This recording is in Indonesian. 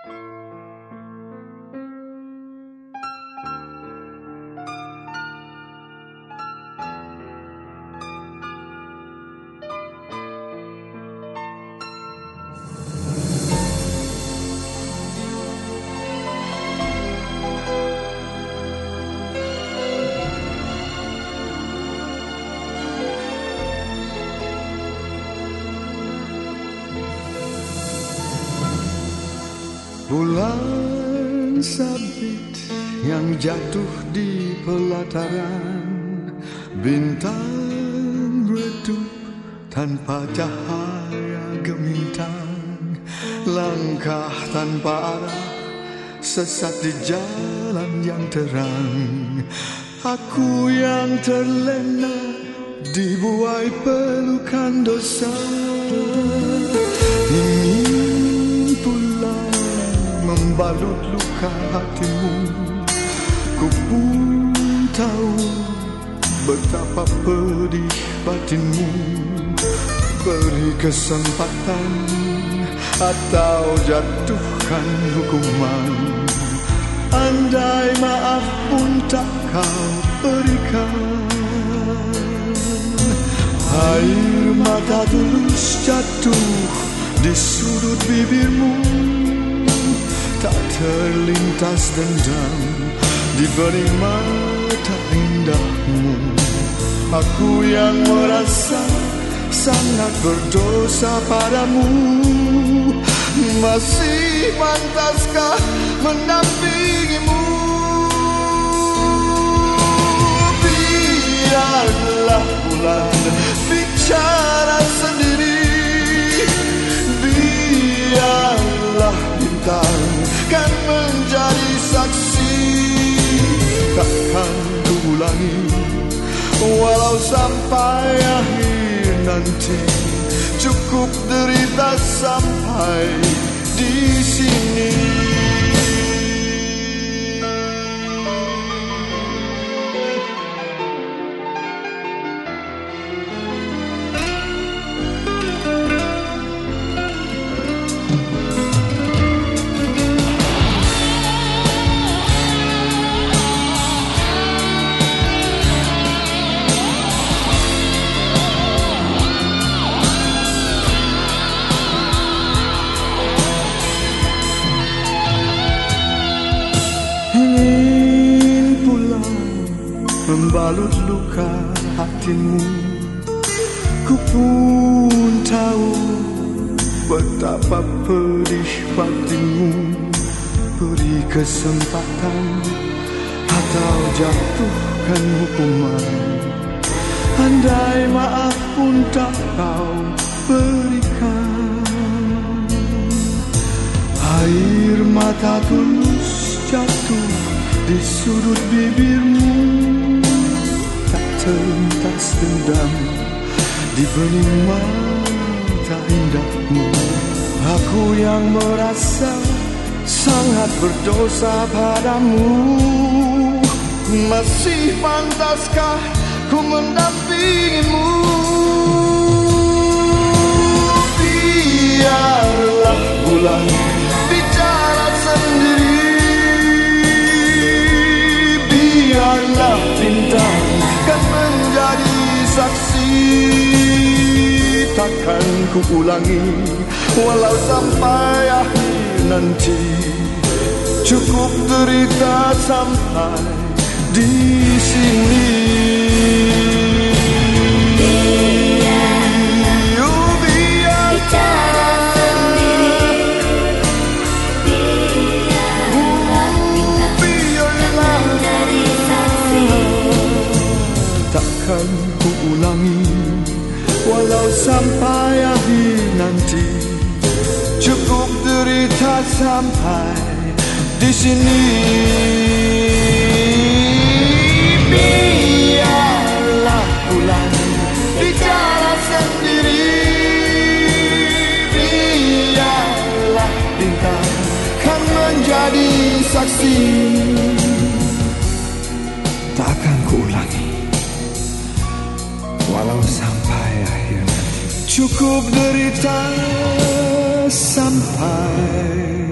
Bulan sabit yang jatuh di pelataran, bintang redup tanpa cahaya gemintang, langkah tanpa arah, sesat di jalan yang terang. Aku yang terlena dibuai pelukan dosa, ingin pulang membalut luka hatimu. Ku pun tahu betapa pedih batinmu. Beri kesempatan atau jatuhkan hukuman. Andai maaf pun tak kau berikan, air mata tulus jatuh di sudut bibirmu. Tak terlintas dendam di bening mata indahmu. Aku yang merasa sangat berdosa padamu. Masih pantaskah mendampingimu? Biarlah bulan bicara sendiri, biarlah bintang kan menjadi saksi. Takkan ku ulangi walau sampai akhir nanti. Cukup derita sampai di sini. Membalut luka hatimu. Ku pun tahu betapa pedih batinmu. Beri kesempatan atau jatuhkan hukuman. Andai maaf pun tak kau berikan, air mata tulus jatuh di sudut bibirmu. Terlintas dendam di bening mata indahmu. Aku yang merasa sangat berdosa padamu. Masih pantaskah ku mendampingimu? Biarlah bulan bicara sendiri, biarlah bintang kan menjadi saksi. Takkan ku ulangi walau sampai akhir nanti. Cukup derita sampai di sini. Takkan ku ulangi walau sampai akhir nanti. Cukup derita sampai di sini. Biarlah bulan bicara sendiri, biarlah bintang kan menjadi saksi. Takkan ku ulangi walau sampai akhir nanti. Cukup derita sampai